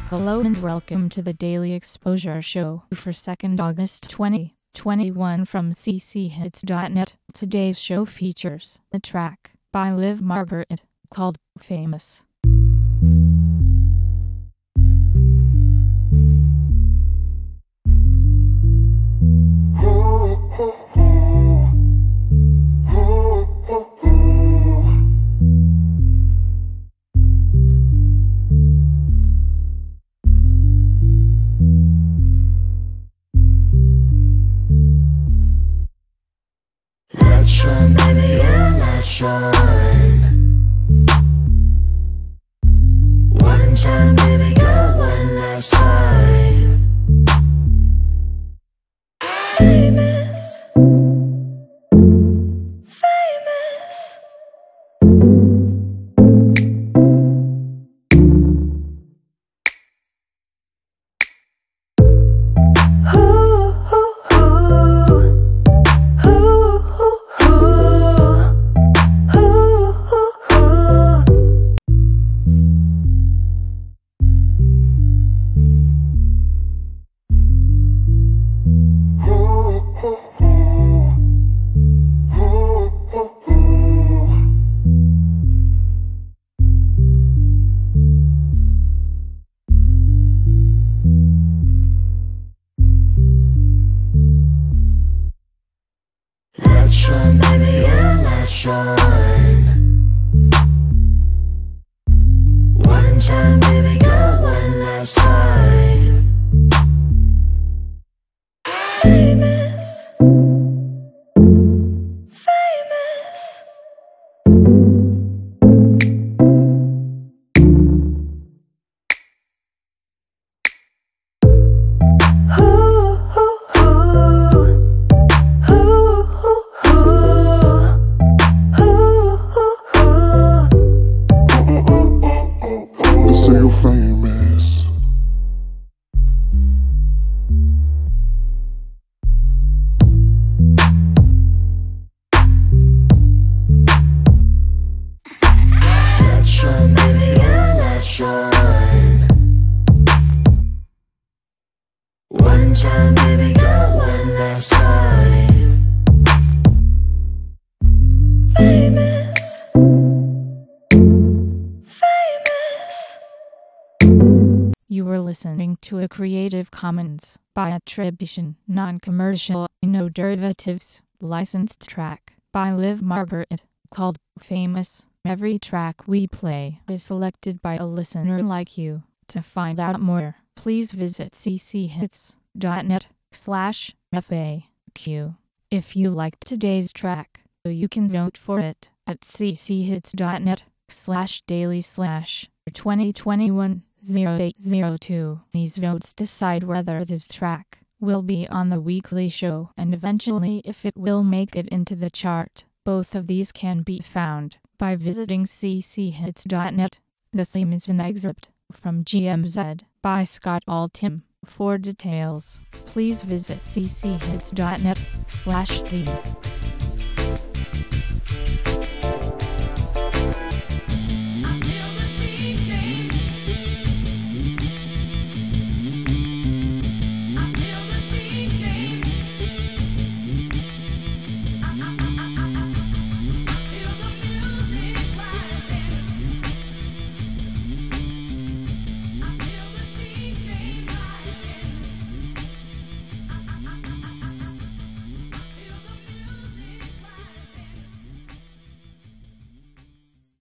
Hello and welcome to the Daily Exposure Show for 2nd August 2021 from cchits.net. Today's show features a track by Liv Margaret called Famous. Let's shine, baby, yeah, let's shine. One time, baby, go one last time. Famous, famous. Let's shine, baby, yeah, let's shine. One time, baby, go one last time. Famous, famous. They say you're famous. Let's shine, baby, yeah, let's shine. One time, baby, go one last time. Famous, famous. You were listening to a Creative Commons by attribution, non-commercial, no derivatives, licensed track by Liv Margaret called Famous. Every track we play is selected by a listener like you. To find out more, please visit cchits.net/FAQ. If you liked today's track, you can vote for it at cchits.net/daily/2021-0802. These votes decide whether this track will be on the weekly show and eventually if it will make it into the chart. Both of these can be found by visiting cchits.net. The theme is an excerpt from GMZ by Scott Altham. For details, please visit cchits.net/theme.